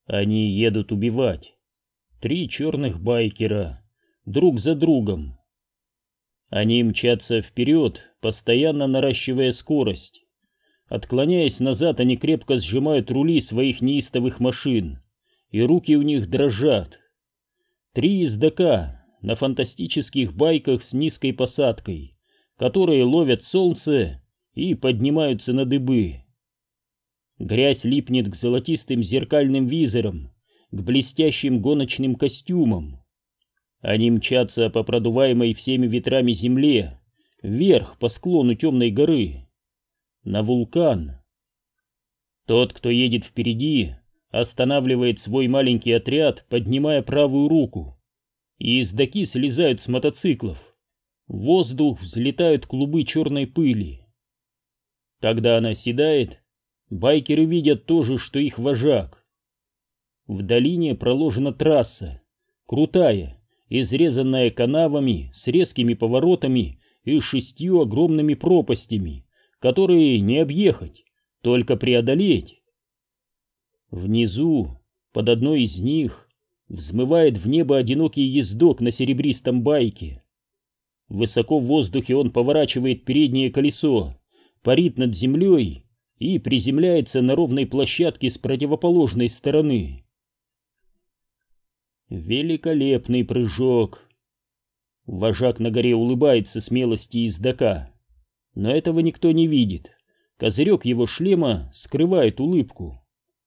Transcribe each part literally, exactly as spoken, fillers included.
Они едут убивать. Три черных байкера, друг за другом. Они мчатся вперед, постоянно наращивая скорость. Отклоняясь назад, они крепко сжимают рули своих неистовых машин, и руки у них дрожат. Три ездака на фантастических байках с низкой посадкой, которые ловят солнце и поднимаются на дыбы. Грязь липнет к золотистым зеркальным визорам, к блестящим гоночным костюмам. Они мчатся по продуваемой всеми ветрами земле, вверх по склону темной горы, на вулкан. Тот, кто едет впереди, останавливает свой маленький отряд, поднимая правую руку, и ездаки слезают с мотоциклов. В воздух взлетают клубы черной пыли. Когда она седает, байкеры видят то же, что их вожак. В долине проложена трасса, крутая, изрезанная канавами с резкими поворотами и шестью огромными пропастями, которые не объехать, только преодолеть. Внизу, под одной из них, взмывает в небо одинокий ездок на серебристом байке. Высоко в воздухе он поворачивает переднее колесо, парит над землей и приземляется на ровной площадке с противоположной стороны. Великолепный прыжок. Вожак на горе улыбается смелости ездака, но этого никто не видит. Козырек его шлема скрывает улыбку.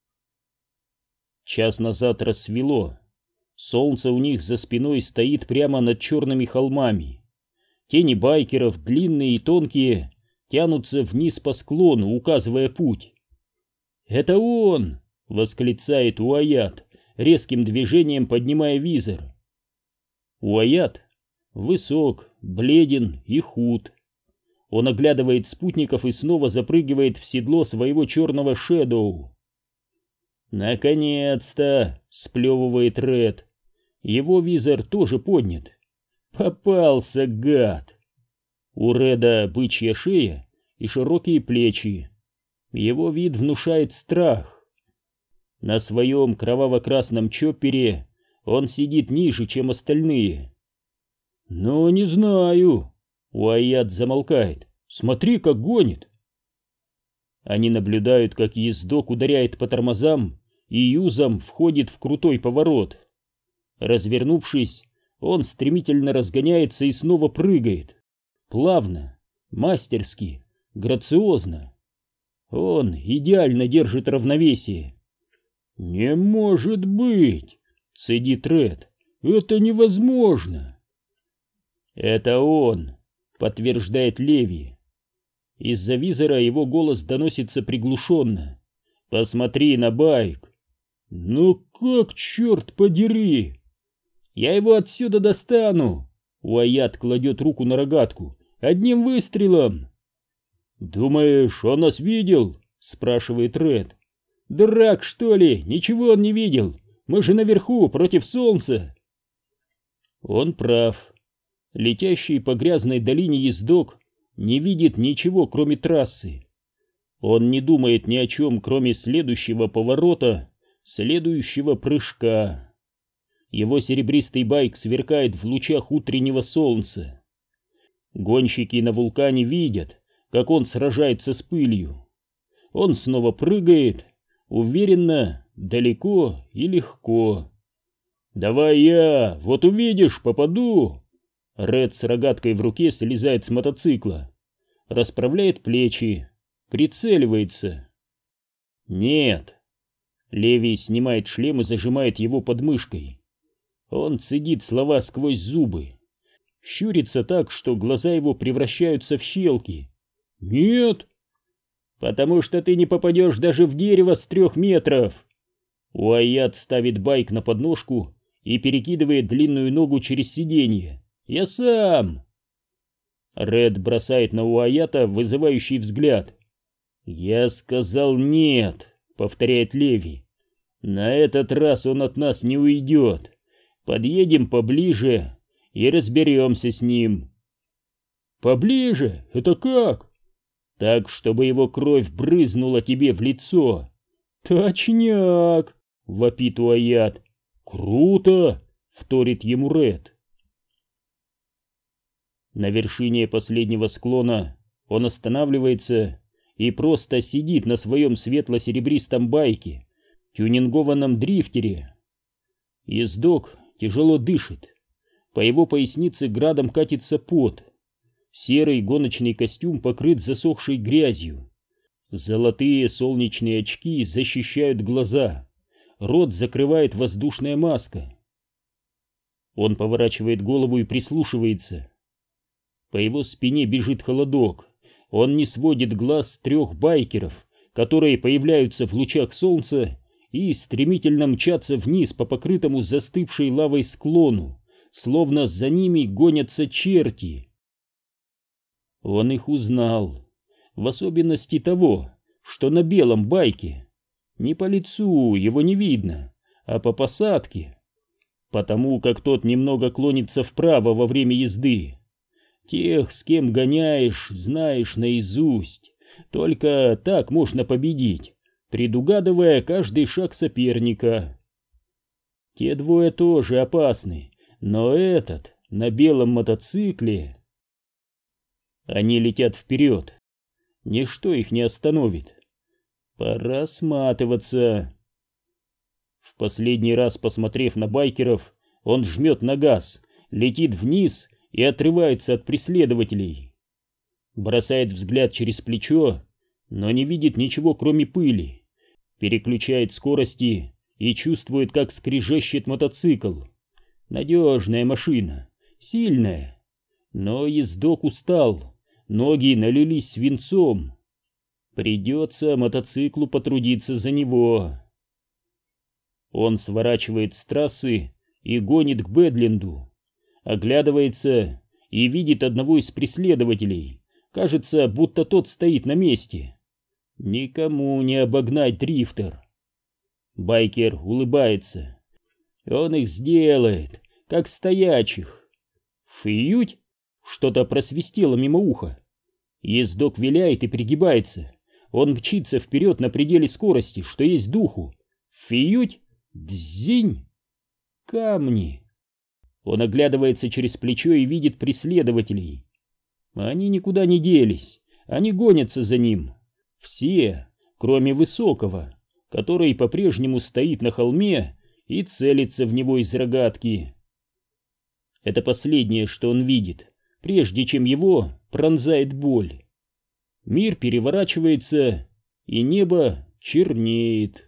Час назад рассвело. Солнце у них за спиной стоит прямо над черными холмами. Тени байкеров, длинные и тонкие, тянутся вниз по склону, указывая путь. «Это он!» — восклицает Уайат, резким движением поднимая визор. Уайат высок, бледен и худ. Он оглядывает спутников и снова запрыгивает в седло своего черного шэдоу. «Наконец-то!» — сплевывает Ред. Его визор тоже поднят. «Попался, гад!» У Реда бычья шея и широкие плечи. Его вид внушает страх. На своем кроваво-красном чоппере он сидит ниже, чем остальные. «Ну, не знаю». Уайат замолкает. «Смотри, как гонит». Они наблюдают, как ездок ударяет по тормозам и юзом входит в крутой поворот. Развернувшись, он стремительно разгоняется и снова прыгает. Плавно, мастерски, грациозно. Он идеально держит равновесие. «Не может быть!» — цедит Ред. «Это невозможно!» «Это он!» — подтверждает Леви. Из-за визора его голос доносится приглушенно. «Посмотри на байк!» «Ну как, черт подери!» «Я его отсюда достану!» Уайат кладет руку на рогатку. «Одним выстрелом!» «Думаешь, он нас видел?» — спрашивает Ред. «Дурак, что ли? Ничего он не видел. Мы же наверху, против солнца». Он прав. Летящий по грязной долине ездок не видит ничего, кроме трассы. Он не думает ни о чем, кроме следующего поворота, следующего прыжка. Его серебристый байк сверкает в лучах утреннего солнца. Гонщики на вулкане видят, как он сражается с пылью. Он снова прыгает, уверенно, далеко и легко. «Давай я, вот увидишь, попаду!» Ред с рогаткой в руке слезает с мотоцикла, расправляет плечи, прицеливается. «Нет!» Леви снимает шлем и зажимает его под мышкой. Он цедит слова сквозь зубы, щурится так, что глаза его превращаются в щелки. «Нет!» «Потому что ты не попадешь даже в дерево с трех метров!» Уайат ставит байк на подножку и перекидывает длинную ногу через сиденье. «Я сам!» Ред бросает на Уайата вызывающий взгляд. «Я сказал нет!» — повторяет Леви. «На этот раз он от нас не уйдет. Подъедем поближе и разберемся с ним». «Поближе? Это как?» «Так, чтобы его кровь брызнула тебе в лицо». «Точняк!» вопит Уайат. «Круто!» — вторит ему Ред. На вершине последнего склона он останавливается и просто сидит на своем светло-серебристом байке, тюнингованном дрифтере. Ездок тяжело дышит, по его пояснице градом катится пот. Серый гоночный костюм покрыт засохшей грязью. Золотые солнечные очки защищают глаза, рот закрывает воздушная маска. Он поворачивает голову и прислушивается. По его спине бежит холодок. Он не сводит глаз с трех байкеров, которые появляются в лучах солнца и стремительно мчатся вниз по покрытому застывшей лавой склону, словно за ними гонятся черти. Он их узнал, в особенности того, что на белом байке. Не по лицу его не видно, а по посадке, потому как тот немного клонится вправо во время езды. Тех, с кем гоняешь, знаешь наизусть. Только так можно победить, предугадывая каждый шаг соперника. Те двое тоже опасны, но этот на белом мотоцикле... Они летят вперед. Ничто их не остановит. Пора сматываться. В последний раз, посмотрев на байкеров, он жмет на газ, летит вниз и отрывается от преследователей. Бросает взгляд через плечо, но не видит ничего, кроме пыли. Переключает скорости и чувствует, как скрежещет мотоцикл. Надежная машина, сильная. Но ездок устал, ноги налились свинцом. Придется мотоциклу потрудиться за него. Он сворачивает с трассы и гонит к Бэдленду. Оглядывается и видит одного из преследователей. Кажется, будто тот стоит на месте. Никому не обогнать дрифтер. Байкер улыбается. Он их сделает, как стоячих. Фьють! Что-то просвистело мимо уха. Ездок виляет и пригибается. Он мчится вперед на пределе скорости, что есть духу. Фьють! Дзинь! Камни! Он оглядывается через плечо и видит преследователей. Они никуда не делись. Они гонятся за ним. Все, кроме Высокого, который по-прежнему стоит на холме и целится в него из рогатки. Это последнее, что он видит, прежде чем его пронзает боль. Мир переворачивается, и небо чернеет.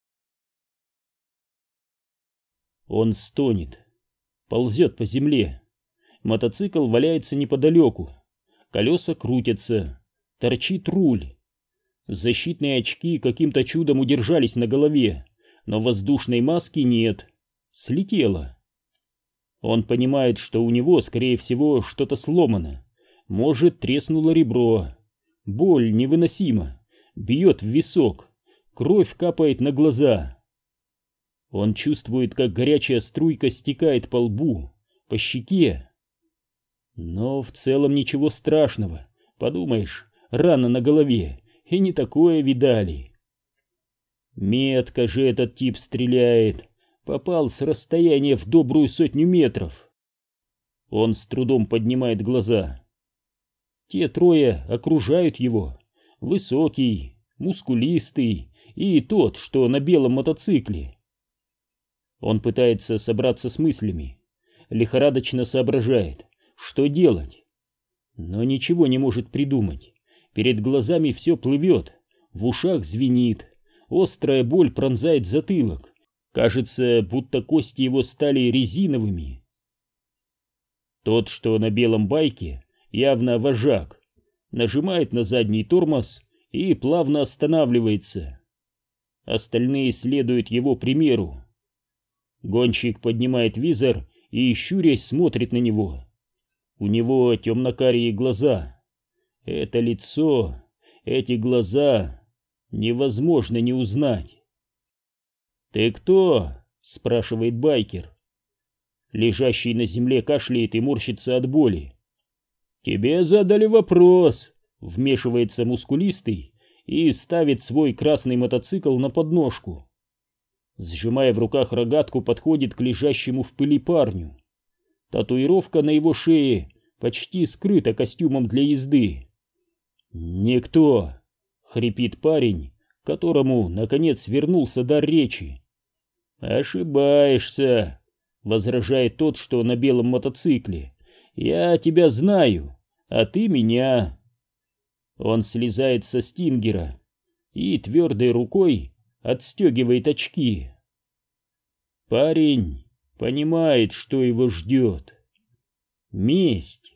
Он стонет, ползет по земле. Мотоцикл валяется неподалеку. Колеса крутятся, торчит руль. Защитные очки каким-то чудом удержались на голове, но воздушной маски нет. Слетела. Он понимает, что у него, скорее всего, что-то сломано. Может, треснуло ребро. Боль невыносима. Бьет в висок. Кровь капает на глаза. Он чувствует, как горячая струйка стекает по лбу, по щеке. Но в целом ничего страшного. Подумаешь, рана на голове, и не такое видали. Метко же этот тип стреляет. Попал с расстояния в добрую сотню метров. Он с трудом поднимает глаза. Те трое окружают его. Высокий, мускулистый и тот, что на белом мотоцикле. Он пытается собраться с мыслями. Лихорадочно соображает, что делать. Но ничего не может придумать. Перед глазами все плывет, в ушах звенит. Острая боль пронзает затылок. Кажется, будто кости его стали резиновыми. Тот, что на белом байке, явно вожак, нажимает на задний тормоз и плавно останавливается. Остальные следуют его примеру. Гонщик поднимает визор и, щурясь, смотрит на него. У него темно-карие глаза. Это лицо, эти глаза невозможно не узнать. «Ты кто?» — спрашивает байкер. Лежащий на земле кашляет и морщится от боли. «Тебе задали вопрос», — вмешивается мускулистый и ставит свой красный мотоцикл на подножку. Сжимая в руках рогатку, подходит к лежащему в пыли парню. Татуировка на его шее почти скрыта костюмом для езды. «Никто!» — хрипит парень, которому, наконец, вернулся дар речи. «Ошибаешься!» — возражает тот, что на белом мотоцикле. «Я тебя знаю, а ты меня!» Он слезает со стингера и твердой рукой отстегивает очки. Парень понимает, что его ждет. Месть.